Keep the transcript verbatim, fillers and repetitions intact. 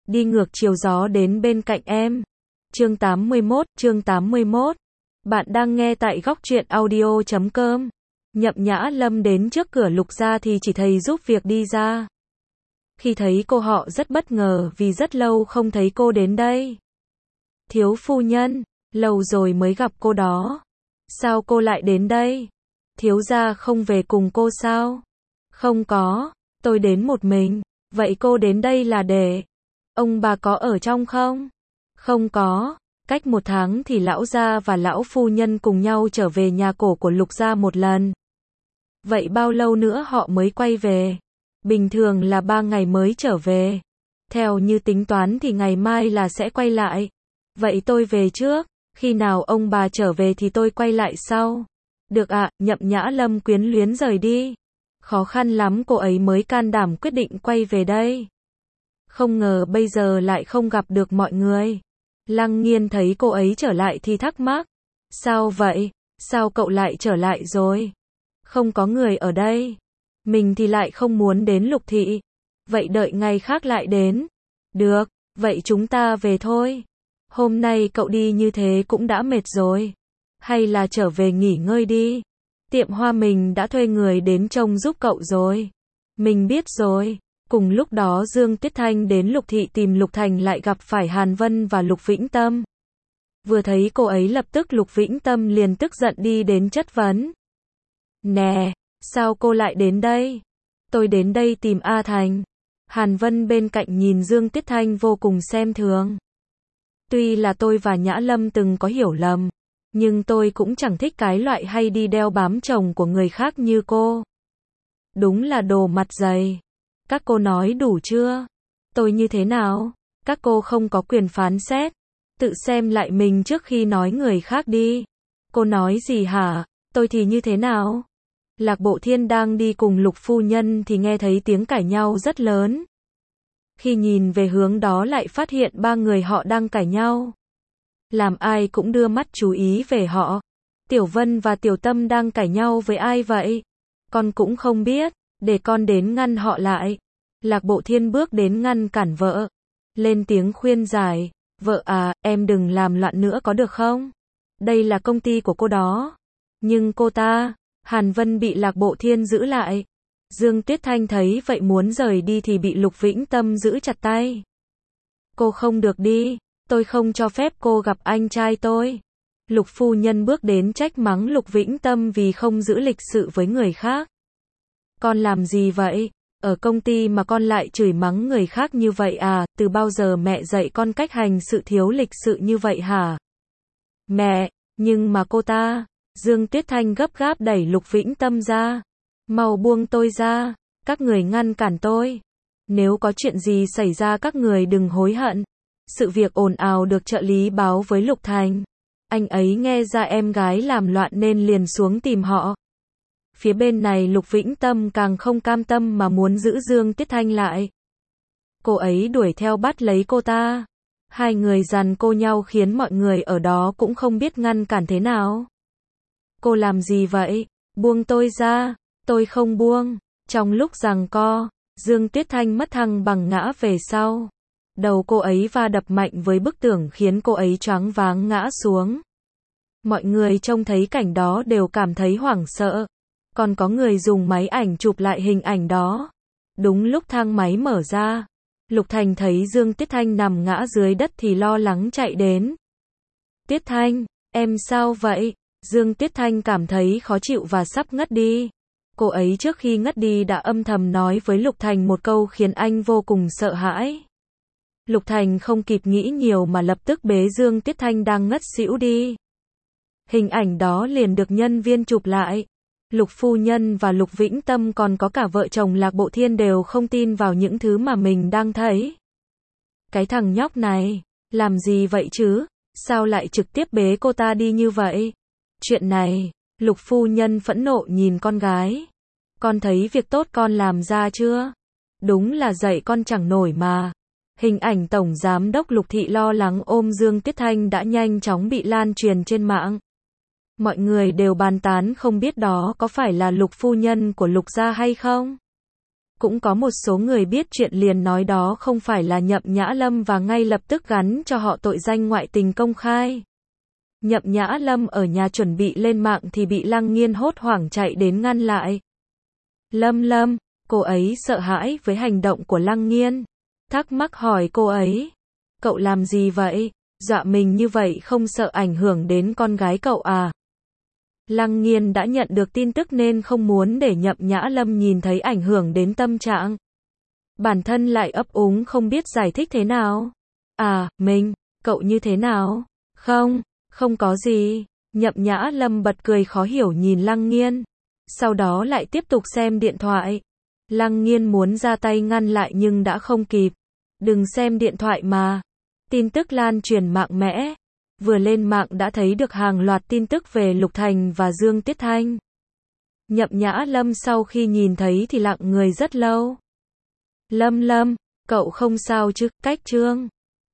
đi ngược chiều gió đến bên cạnh em. Chương tám mươi mốt, chương tám mươi mốt. Bạn đang nghe tại góc truyện audio chấm com. Nhậm Nhã Lâm đến trước cửa Lục gia thì chỉ thầy giúp việc đi ra. Khi thấy cô họ rất bất ngờ vì rất lâu không thấy cô đến đây. Thiếu phu nhân, lâu rồi mới gặp cô đó. Sao cô lại đến đây? Thiếu gia không về cùng cô sao? Không có, tôi đến một mình. Vậy cô đến đây là để... Ông bà có ở trong không? Không có. Cách một tháng thì lão gia và lão phu nhân cùng nhau trở về nhà cổ của Lục gia một lần. Vậy bao lâu nữa họ mới quay về? Bình thường là ba ngày mới trở về. Theo như tính toán thì ngày mai là sẽ quay lại. Vậy tôi về trước, khi nào ông bà trở về thì tôi quay lại sau. Được ạ, à, Nhậm Nhã Lâm quyến luyến rời đi. Khó khăn lắm cô ấy mới can đảm quyết định quay về đây. Không ngờ bây giờ lại không gặp được mọi người. Lăng Nghiên thấy cô ấy trở lại thì thắc mắc. Sao vậy? Sao cậu lại trở lại rồi? Không có người ở đây. Mình thì lại không muốn đến Lục thị. Vậy đợi ngày khác lại đến. Được, vậy chúng ta về thôi. Hôm nay cậu đi như thế cũng đã mệt rồi. Hay là trở về nghỉ ngơi đi. Tiệm hoa mình đã thuê người đến trông giúp cậu rồi. Mình biết rồi. Cùng lúc đó Dương Tuyết Thanh đến Lục thị tìm Lục Thành lại gặp phải Hàn Vân và Lục Vĩnh Tâm. Vừa thấy cô ấy lập tức Lục Vĩnh Tâm liền tức giận đi đến chất vấn. Nè, sao cô lại đến đây? Tôi đến đây tìm A Thành. Hàn Vân bên cạnh nhìn Dương Tuyết Thanh vô cùng xem thường. Tuy là tôi và Nhã Lâm từng có hiểu lầm, nhưng tôi cũng chẳng thích cái loại hay đi đeo bám chồng của người khác như cô. Đúng là đồ mặt dày. Các cô nói đủ chưa? Tôi như thế nào? Các cô không có quyền phán xét. Tự xem lại mình trước khi nói người khác đi. Cô nói gì hả? Tôi thì như thế nào? Lạc Bộ Thiên đang đi cùng Lục phu nhân thì nghe thấy tiếng cãi nhau rất lớn. Khi nhìn về hướng đó lại phát hiện ba người họ đang cãi nhau. Làm ai cũng đưa mắt chú ý về họ. Tiểu Vân và Tiểu Tâm đang cãi nhau với ai vậy? Con cũng không biết, để con đến ngăn họ lại. Lạc Bộ Thiên bước đến ngăn cản vợ. Lên tiếng khuyên giải, vợ à, em đừng làm loạn nữa có được không? Đây là công ty của cô đó. Nhưng cô ta, Hàn Vân bị Lạc Bộ Thiên giữ lại. Dương Tuyết Thanh thấy vậy muốn rời đi thì bị Lục Vĩnh Tâm giữ chặt tay. Cô không được đi, tôi không cho phép cô gặp anh trai tôi. Lục phu nhân bước đến trách mắng Lục Vĩnh Tâm vì không giữ lịch sự với người khác. Con làm gì vậy? Ở công ty mà con lại chửi mắng người khác như vậy à? Từ bao giờ mẹ dạy con cách hành sự thiếu lịch sự như vậy hả? Mẹ, nhưng mà cô ta... Dương Tuyết Thanh gấp gáp đẩy Lục Vĩnh Tâm ra. Mau buông tôi ra, các người ngăn cản tôi. Nếu có chuyện gì xảy ra các người đừng hối hận. Sự việc ồn ào được trợ lý báo với Lục Thành. Anh ấy nghe ra em gái làm loạn nên liền xuống tìm họ. Phía bên này Lục Vĩnh Tâm càng không cam tâm mà muốn giữ Dương Tuyết Thanh lại. Cô ấy đuổi theo bắt lấy cô ta. Hai người giằng co nhau khiến mọi người ở đó cũng không biết ngăn cản thế nào. Cô làm gì vậy? Buông tôi ra. Tôi không buông. Trong lúc giằng co, Dương Tuyết Thanh mất thăng bằng ngã về sau. Đầu cô ấy va đập mạnh với bức tường khiến cô ấy choáng váng ngã xuống. Mọi người trông thấy cảnh đó đều cảm thấy hoảng sợ. Còn có người dùng máy ảnh chụp lại hình ảnh đó. Đúng lúc thang máy mở ra, Lục Thành thấy Dương Tuyết Thanh nằm ngã dưới đất thì lo lắng chạy đến. Tuyết Thanh, em sao vậy? Dương Tuyết Thanh cảm thấy khó chịu và sắp ngất đi. Cô ấy trước khi ngất đi đã âm thầm nói với Lục Thành một câu khiến anh vô cùng sợ hãi. Lục Thành không kịp nghĩ nhiều mà lập tức bế Dương Tuyết Thanh đang ngất xỉu đi. Hình ảnh đó liền được nhân viên chụp lại. Lục phu nhân và Lục Vĩnh Tâm còn có cả vợ chồng Lạc Bộ Thiên đều không tin vào những thứ mà mình đang thấy. Cái thằng nhóc này, làm gì vậy chứ? Sao lại trực tiếp bế cô ta đi như vậy? Chuyện này, Lục phu nhân phẫn nộ nhìn con gái. Con thấy việc tốt con làm ra chưa? Đúng là dạy con chẳng nổi mà. Hình ảnh Tổng Giám đốc Lục Thị lo lắng ôm Dương Tuyết Thanh đã nhanh chóng bị lan truyền trên mạng. Mọi người đều bàn tán không biết đó có phải là Lục phu nhân của Lục gia hay không? Cũng có một số người biết chuyện liền nói đó không phải là Nhậm Nhã Lâm và ngay lập tức gắn cho họ tội danh ngoại tình công khai. Nhậm Nhã Lâm ở nhà chuẩn bị lên mạng thì bị Lăng Nghiên hốt hoảng chạy đến ngăn lại. Lâm Lâm, cô ấy sợ hãi với hành động của Lăng Nghiên. Thắc mắc hỏi cô ấy. Cậu làm gì vậy? Dọa mình như vậy không sợ ảnh hưởng đến con gái cậu à? Lăng Nghiên đã nhận được tin tức nên không muốn để Nhậm Nhã Lâm nhìn thấy ảnh hưởng đến tâm trạng. Bản thân lại ấp úng không biết giải thích thế nào. À, mình, cậu như thế nào? Không, không có gì. Nhậm Nhã Lâm bật cười khó hiểu nhìn Lăng Nghiên. Sau đó lại tiếp tục xem điện thoại. Lăng Nghiên muốn ra tay ngăn lại nhưng đã không kịp. Đừng xem điện thoại mà. Tin tức lan truyền mạnh mẽ. Vừa lên mạng đã thấy được hàng loạt tin tức về Lục Thành và Dương Tiết Thanh. Nhậm Nhã Lâm sau khi nhìn thấy thì lặng người rất lâu. Lâm Lâm, cậu không sao chứ? Cách Trương